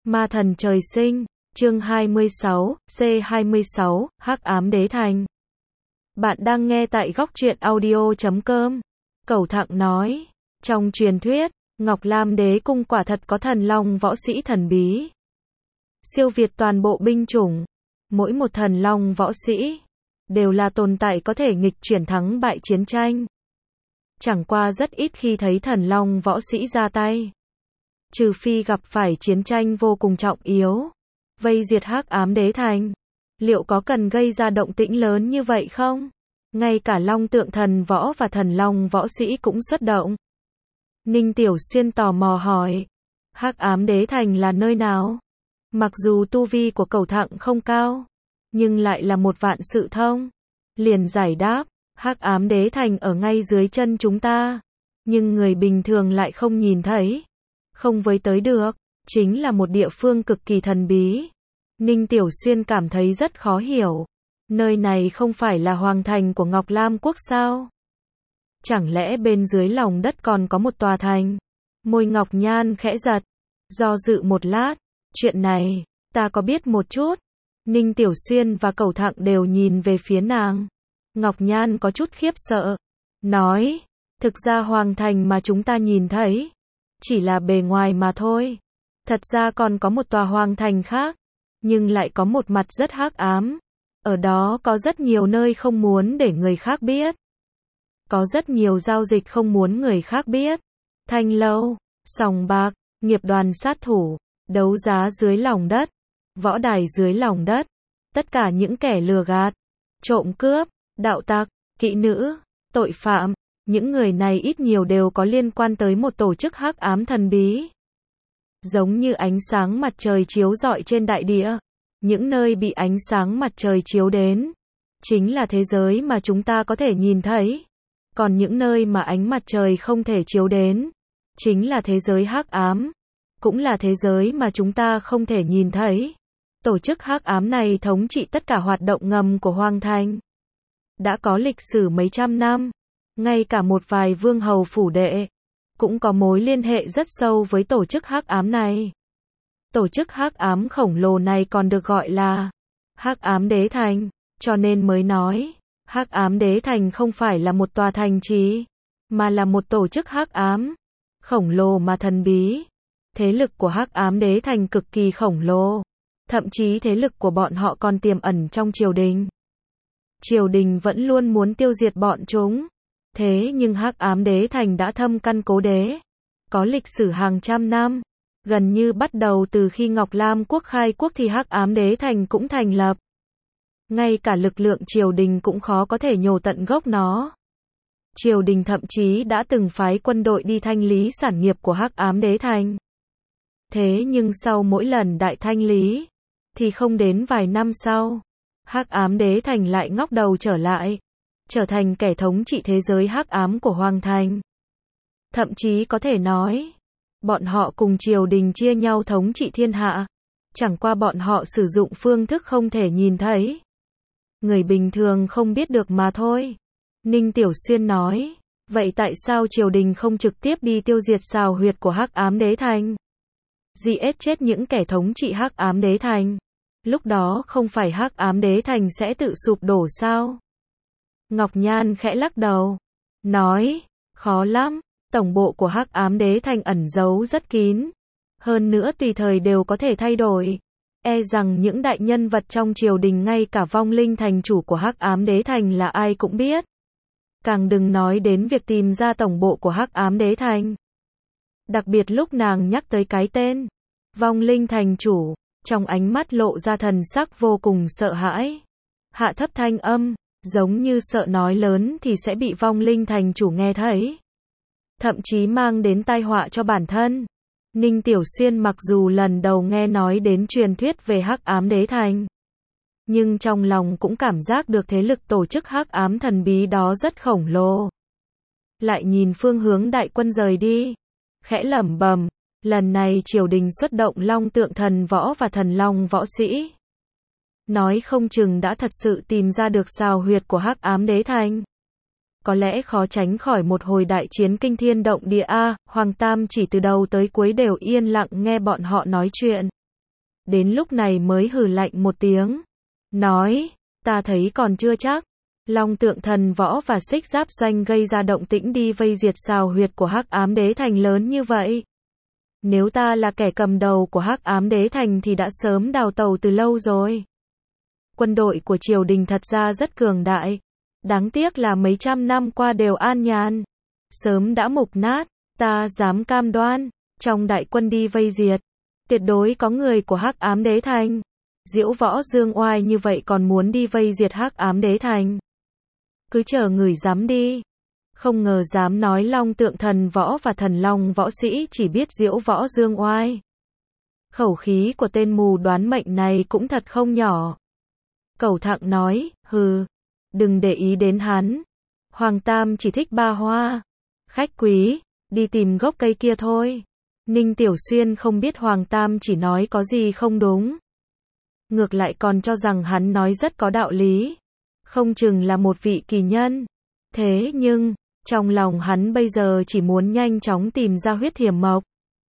Ma thần trời sinh, chương 26, C26, Hắc ám đế thành. Bạn đang nghe tại góc truyện audio.com. Cẩu Thặng nói, trong truyền thuyết, Ngọc Lam đế cung quả thật có thần long võ sĩ thần bí. Siêu việt toàn bộ binh chủng. Mỗi một thần long võ sĩ đều là tồn tại có thể nghịch chuyển thắng bại chiến tranh. Chẳng qua rất ít khi thấy thần long võ sĩ ra tay. Trừ phi gặp phải chiến tranh vô cùng trọng yếu, vây diệt Hắc ám đế thành. Liệu có cần gây ra động tĩnh lớn như vậy không? Ngay cả Long Tượng thần võ và thần long võ sĩ cũng xuất động. Ninh Tiểu Xuyên tò mò hỏi, Hắc ám đế thành là nơi nào? Mặc dù tu vi của Cẩu Thặng không cao, nhưng lại là một vạn sự thông. Liền giải đáp, Hắc ám đế thành ở ngay dưới chân chúng ta, nhưng người bình thường lại không nhìn thấy, không với tới được, chính là một địa phương cực kỳ thần bí. Ninh Tiểu Xuyên cảm thấy rất khó hiểu. Nơi này không phải là hoàng thành của Ngọc Lam quốc sao? Chẳng lẽ bên dưới lòng đất còn có một tòa thành? Môi Ngọc Nhan khẽ giật, do dự một lát, chuyện này, ta có biết một chút. Ninh Tiểu Xuyên và Cẩu Thặng đều nhìn về phía nàng. Ngọc Nhan có chút khiếp sợ, nói, thực ra hoàng thành mà chúng ta nhìn thấy, chỉ là bề ngoài mà thôi. Thật ra còn có một tòa hoàng thành khác, nhưng lại có một mặt rất hắc ám. Ở đó có rất nhiều nơi không muốn để người khác biết. Có rất nhiều giao dịch không muốn người khác biết. Thanh lâu, sòng bạc, nghiệp đoàn sát thủ, đấu giá dưới lòng đất, võ đài dưới lòng đất. Tất cả những kẻ lừa gạt, trộm cướp, đạo tặc, kỹ nữ, tội phạm, những người này ít nhiều đều có liên quan tới một tổ chức hắc ám thần bí. Giống như ánh sáng mặt trời chiếu rọi trên đại địa, những nơi bị ánh sáng mặt trời chiếu đến, chính là thế giới mà chúng ta có thể nhìn thấy. Còn những nơi mà ánh mặt trời không thể chiếu đến, chính là thế giới hắc ám, cũng là thế giới mà chúng ta không thể nhìn thấy. Tổ chức hắc ám này thống trị tất cả hoạt động ngầm của Hoàng Thành. Đã có lịch sử mấy trăm năm, ngay cả một vài vương hầu phủ đệ cũng có mối liên hệ rất sâu với tổ chức hắc ám này. Tổ chức hắc ám khổng lồ này còn được gọi là Hắc ám đế thành, cho nên mới nói, Hắc ám đế thành không phải là một tòa thành trì, mà là một tổ chức hắc ám, khổng lồ mà thần bí. Thế lực của Hắc ám đế thành cực kỳ khổng lồ, thậm chí thế lực của bọn họ còn tiềm ẩn trong triều đình. Triều đình vẫn luôn muốn tiêu diệt bọn chúng. Thế nhưng Hắc ám đế thành đã thâm căn cố đế, có lịch sử hàng trăm năm. Gần như bắt đầu từ khi Ngọc Lam quốc khai quốc thì Hắc ám đế thành cũng thành lập. Ngay cả lực lượng triều đình cũng khó có thể nhổ tận gốc nó. Triều đình thậm chí đã từng phái quân đội đi thanh lý sản nghiệp của Hắc ám đế thành. Thế nhưng sau mỗi lần đại thanh lý, thì không đến vài năm sau, Hắc ám đế thành lại ngóc đầu trở lại, trở thành kẻ thống trị thế giới hắc ám của Hoàng Thành. Thậm chí có thể nói, bọn họ cùng triều đình chia nhau thống trị thiên hạ. Chẳng qua bọn họ sử dụng phương thức không thể nhìn thấy, người bình thường không biết được mà thôi. Ninh Tiểu Xuyên nói, vậy tại sao triều đình không trực tiếp đi tiêu diệt xào huyệt của Hắc ám đế thành? Giết chết những kẻ thống trị Hắc ám đế thành. Lúc đó không phải Hắc ám đế thành sẽ tự sụp đổ sao? Ngọc Nhan khẽ lắc đầu, nói, khó lắm. Tổng bộ của Hắc ám đế thành ẩn giấu rất kín, hơn nữa tùy thời đều có thể thay đổi. E rằng những đại nhân vật trong triều đình ngay cả vong linh thành chủ của Hắc ám đế thành là ai cũng biết. Càng đừng nói đến việc tìm ra tổng bộ của Hắc ám đế thành. Đặc biệt lúc nàng nhắc tới cái tên vong linh thành chủ, trong ánh mắt lộ ra thần sắc vô cùng sợ hãi. Hạ thấp thanh âm, giống như sợ nói lớn thì sẽ bị vong linh thành chủ nghe thấy, thậm chí mang đến tai họa cho bản thân. Ninh Tiểu Xuyên mặc dù lần đầu nghe nói đến truyền thuyết về Hắc ám đế thành, nhưng trong lòng cũng cảm giác được thế lực tổ chức hắc ám thần bí đó rất khổng lồ. Lại nhìn phương hướng đại quân rời đi, khẽ lẩm bẩm, lần này triều đình xuất động Long Tượng thần võ và thần long võ sĩ. Nói không chừng đã thật sự tìm ra được xào huyệt của Hắc ám đế thành. Có lẽ khó tránh khỏi một hồi đại chiến kinh thiên động địa a. Hoàng Tam chỉ từ đầu tới cuối đều yên lặng nghe bọn họ nói chuyện. đến lúc này mới hừ lạnh một tiếng, nói, ta thấy còn chưa chắc. Long Tượng Thần Võ và Xích Giáp Doanh gây ra động tĩnh đi vây diệt xào huyệt của Hắc Ám Đế Thành lớn như vậy. Nếu ta là kẻ cầm đầu của Hắc Ám Đế Thành thì đã sớm đào tẩu từ lâu rồi. Quân đội của triều đình thật ra rất cường đại. Đáng tiếc là mấy trăm năm qua đều an nhàn. Sớm đã mục nát, ta dám cam đoan, trong đại quân đi vây diệt, tuyệt đối có người của Hắc Ám Đế Thành. Diễu Võ Dương Oai như vậy còn muốn đi vây diệt Hắc Ám Đế Thành. Cứ chờ người dám đi. Không ngờ dám nói Long Tượng Thần Võ và Thần Long võ sĩ chỉ biết Diễu Võ Dương Oai. Khẩu khí của tên mù đoán mệnh này cũng thật không nhỏ. Cẩu Thặng nói, hừ, đừng để ý đến hắn. Hoàng Tam chỉ thích ba hoa. Khách quý, đi tìm gốc cây kia thôi. Ninh Tiểu Xuyên không biết Hoàng Tam chỉ nói có gì không đúng. Ngược lại còn cho rằng hắn nói rất có đạo lý. Không chừng là một vị kỳ nhân. Thế nhưng, trong lòng hắn bây giờ chỉ muốn nhanh chóng tìm ra huyết hiểm mộc.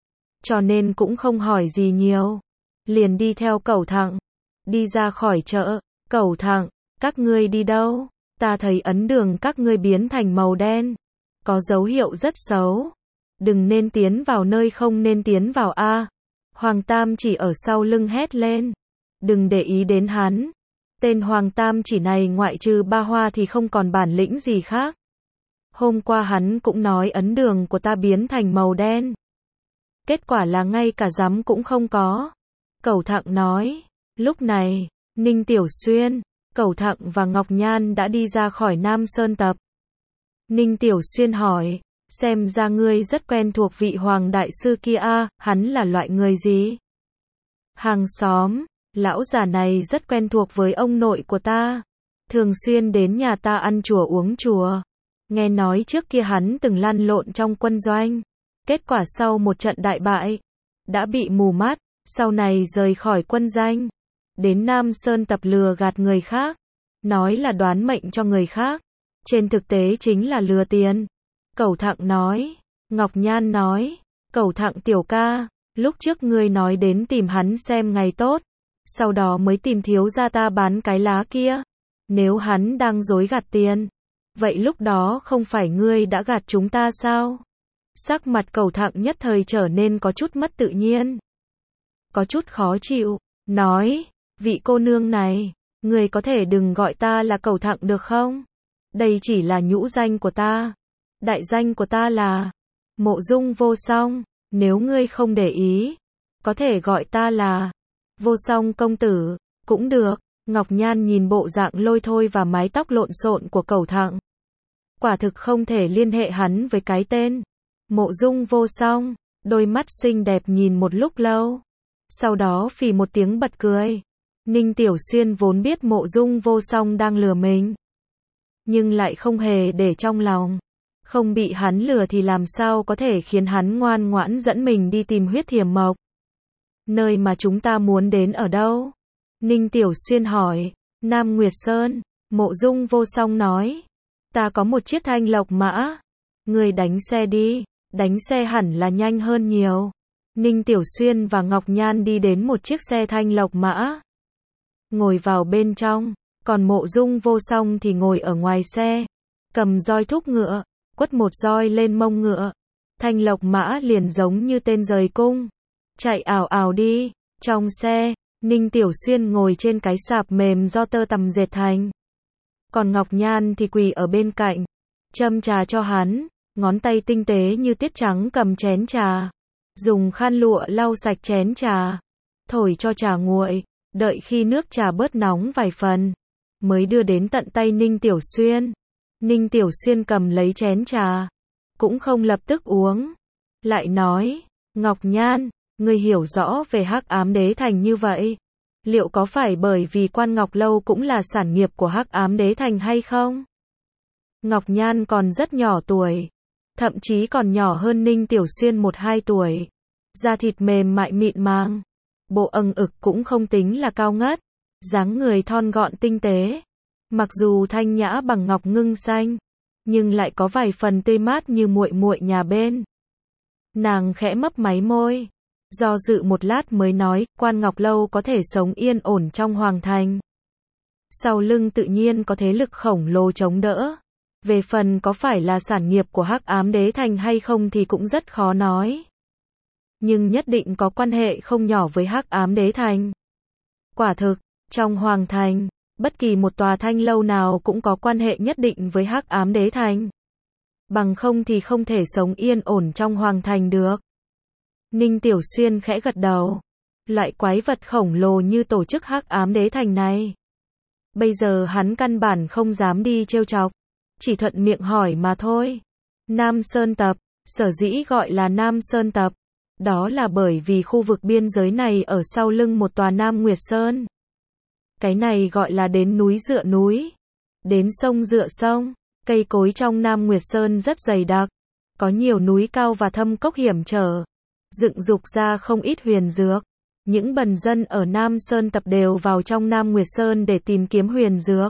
Cho nên cũng không hỏi gì nhiều. Liền đi theo Cẩu Thặng. Đi ra khỏi chợ. Cẩu Thặng, các ngươi đi đâu? Ta thấy ấn đường các ngươi biến thành màu đen. Có dấu hiệu rất xấu. Đừng nên tiến vào nơi không nên tiến vào a. Hoàng Tam chỉ ở sau lưng hét lên. Đừng để ý đến hắn. Tên Hoàng Tam chỉ này ngoại trừ ba hoa thì không còn bản lĩnh gì khác. Hôm qua hắn cũng nói ấn đường của ta biến thành màu đen. Kết quả là ngay cả giám cũng không có. Cẩu Thặng nói. Lúc này, Ninh Tiểu Xuyên, Cẩu Thặng và Ngọc Nhan đã đi ra khỏi Nam Sơn Tập. Ninh Tiểu Xuyên hỏi, xem ra ngươi rất quen thuộc vị Hoàng Đại Sư kia a, hắn là loại người gì? Hàng xóm, lão già này rất quen thuộc với ông nội của ta. Thường xuyên đến nhà ta ăn chùa uống chùa. Nghe nói trước kia hắn từng lăn lộn trong quân doanh. Kết quả sau một trận đại bại, đã bị mù mắt, sau này rời khỏi quân danh. Đến Nam Sơn Tập lừa gạt người khác. Nói là đoán mệnh cho người khác. Trên thực tế chính là lừa tiền. Cẩu Thặng nói. Ngọc Nhan nói. Cẩu Thặng tiểu ca, lúc trước ngươi nói đến tìm hắn xem ngày tốt. Sau đó mới tìm thiếu gia ta bán cái lá kia. Nếu hắn đang dối gạt tiền, vậy lúc đó không phải ngươi đã gạt chúng ta sao? Sắc mặt Cẩu Thặng nhất thời trở nên có chút mất tự nhiên. Có chút khó chịu, nói, vị cô nương này, người có thể đừng gọi ta là Cẩu Thặng được không? Đây chỉ là nhũ danh của ta. Đại danh của ta là Mộ Dung Vô Song, nếu ngươi không để ý, có thể gọi ta là Vô Song công tử, cũng được. Ngọc Nhan nhìn bộ dạng lôi thôi và mái tóc lộn xộn của Cẩu Thặng. Quả thực không thể liên hệ hắn với cái tên Mộ Dung Vô Song, đôi mắt xinh đẹp nhìn một lúc lâu. Sau đó phì một tiếng bật cười. Ninh Tiểu Xuyên vốn biết Mộ Dung Vô Song đang lừa mình, nhưng lại không hề để trong lòng. Không bị hắn lừa thì làm sao có thể khiến hắn ngoan ngoãn dẫn mình đi tìm huyết hiểm mộc. Nơi mà chúng ta muốn đến ở đâu? Ninh Tiểu Xuyên hỏi. Nam Nguyệt Sơn. Mộ Dung Vô Song nói. Ta có một chiếc thanh lộc mã. Người đánh xe đi. Đánh xe hẳn là nhanh hơn nhiều. Ninh Tiểu Xuyên và Ngọc Nhan đi đến một chiếc xe thanh lộc mã. Ngồi vào bên trong. Còn Mộ Dung Vô Song thì ngồi ở ngoài xe. Cầm roi thúc ngựa. Quất một roi lên mông ngựa. Thanh lộc mã liền giống như tên rời cung. Chạy ào ào đi. Trong xe, Ninh Tiểu Xuyên ngồi trên cái sạp mềm do tơ tằm dệt thành. Còn Ngọc Nhan thì quỳ ở bên cạnh, châm trà cho hắn, ngón tay tinh tế như tuyết trắng cầm chén trà, dùng khăn lụa lau sạch chén trà, thổi cho trà nguội, đợi khi nước trà bớt nóng vài phần, mới đưa đến tận tay Ninh Tiểu Xuyên. Ninh Tiểu Xuyên cầm lấy chén trà, cũng không lập tức uống, lại nói, Ngọc Nhan, ngươi hiểu rõ về Hắc Ám Đế Thành như vậy, liệu có phải bởi vì Quan Ngọc Lâu cũng là sản nghiệp của Hắc Ám Đế Thành hay không? Ngọc Nhan còn rất nhỏ tuổi, thậm chí còn nhỏ hơn Ninh Tiểu Xuyên 1-2 tuổi, da thịt mềm mại mịn màng, bộ âng ực cũng không tính là cao ngất, dáng người thon gọn tinh tế, mặc dù thanh nhã bằng ngọc ngưng xanh, nhưng lại có vài phần tươi mát như muội muội nhà bên. Nàng khẽ mấp máy môi, Do dự một lát mới nói, Quan Ngọc Lâu có thể sống yên ổn trong hoàng thành. Sau lưng tự nhiên có thế lực khổng lồ chống đỡ. Về phần có phải là sản nghiệp của Hắc Ám Đế Thành hay không thì cũng rất khó nói. Nhưng nhất định có quan hệ không nhỏ với Hắc Ám Đế Thành. Quả thực, trong hoàng thành, bất kỳ một tòa thanh lâu nào cũng có quan hệ nhất định với Hắc Ám Đế Thành. Bằng không thì không thể sống yên ổn trong hoàng thành được. Ninh Tiểu Xuyên khẽ gật đầu. Loại quái vật khổng lồ như tổ chức Hắc Ám Đế Thành này. Bây giờ hắn căn bản không dám đi trêu chọc. Chỉ thuận miệng hỏi mà thôi. Nam Sơn Tập, sở dĩ gọi là Nam Sơn Tập. Đó là bởi vì khu vực biên giới này ở sau lưng một tòa Nam Nguyệt Sơn. Cái này gọi là đến núi dựa núi. Đến sông dựa sông. Cây cối trong Nam Nguyệt Sơn rất dày đặc. Có nhiều núi cao và thâm cốc hiểm trở. Dựng dục ra không ít huyền dược. Những bần dân ở Nam Sơn Tập đều vào trong Nam Nguyệt Sơn để tìm kiếm huyền dược.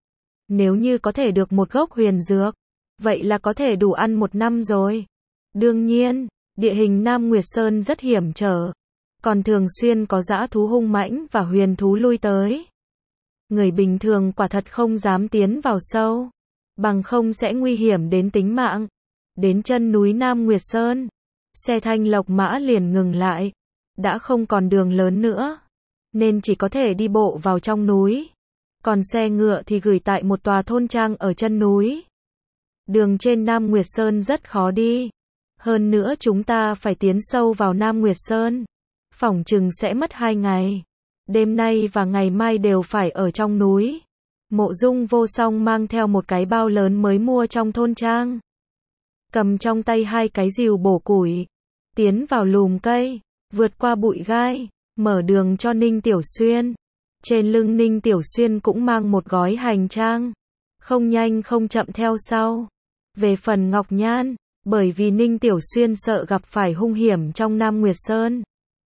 Nếu như có thể được một gốc huyền dược, vậy là có thể đủ ăn một năm rồi. Đương nhiên, địa hình Nam Nguyệt Sơn rất hiểm trở. Còn thường xuyên có dã thú hung mãnh và huyền thú lui tới. Người bình thường quả thật không dám tiến vào sâu. Bằng không sẽ nguy hiểm đến tính mạng. Đến chân núi Nam Nguyệt Sơn, xe Thanh Lộc Mã liền ngừng lại. Đã không còn đường lớn nữa, nên chỉ có thể đi bộ vào trong núi. Còn xe ngựa thì gửi tại một tòa thôn trang ở chân núi. Đường trên Nam Nguyệt Sơn rất khó đi. Hơn nữa chúng ta phải tiến sâu vào Nam Nguyệt Sơn. Phỏng chừng sẽ mất 2 ngày. Đêm nay và ngày mai đều phải ở trong núi. Mộ Dung Vô Song mang theo một cái bao lớn mới mua trong thôn trang. Cầm trong tay 2 cái rìu bổ củi. Tiến vào lùm cây, vượt qua bụi gai, mở đường cho Ninh Tiểu Xuyên. Trên lưng Ninh Tiểu Xuyên cũng mang một gói hành trang. Không nhanh không chậm theo sau. Về phần Ngọc Nhan, bởi vì Ninh Tiểu Xuyên sợ gặp phải hung hiểm trong Nam Nguyệt Sơn,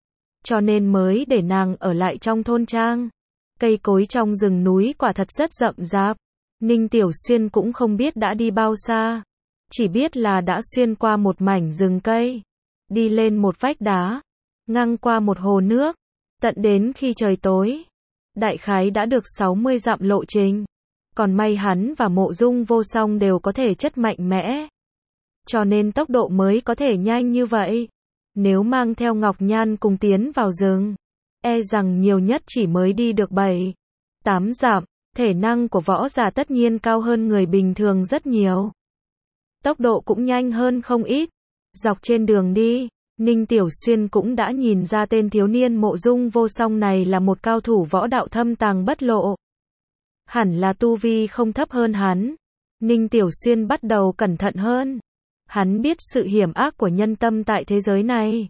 cho nên mới để nàng ở lại trong thôn trang. Cây cối trong rừng núi quả thật rất rậm rạp. Ninh Tiểu Xuyên cũng không biết đã đi bao xa. Chỉ biết là đã xuyên qua một mảnh rừng cây. Đi lên một vách đá. Ngang qua một hồ nước. Tận đến khi trời tối. Đại khái đã được 60 dặm lộ trình. Còn may hắn và Mộ Dung Vô Song đều có thể chất mạnh mẽ. Cho nên tốc độ mới có thể nhanh như vậy. Nếu mang theo Ngọc Nhan cùng tiến vào rừng, e rằng nhiều nhất chỉ mới đi được 7-8 dặm. Thể năng của võ giả tất nhiên cao hơn người bình thường rất nhiều. Tốc độ cũng nhanh hơn không ít. Dọc trên đường đi, Ninh Tiểu Xuyên cũng đã nhìn ra tên thiếu niên Mộ Dung Vô Song này là một cao thủ võ đạo thâm tàng bất lộ. Hẳn là tu vi không thấp hơn hắn. Ninh Tiểu Xuyên bắt đầu cẩn thận hơn. Hắn biết sự hiểm ác của nhân tâm tại thế giới này.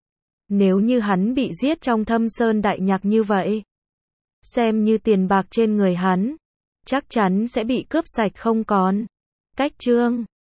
Nếu như hắn bị giết trong Thâm Sơn Đại Nhạc như vậy, xem như tiền bạc trên người hắn, chắc chắn sẽ bị cướp sạch không còn. Cách chương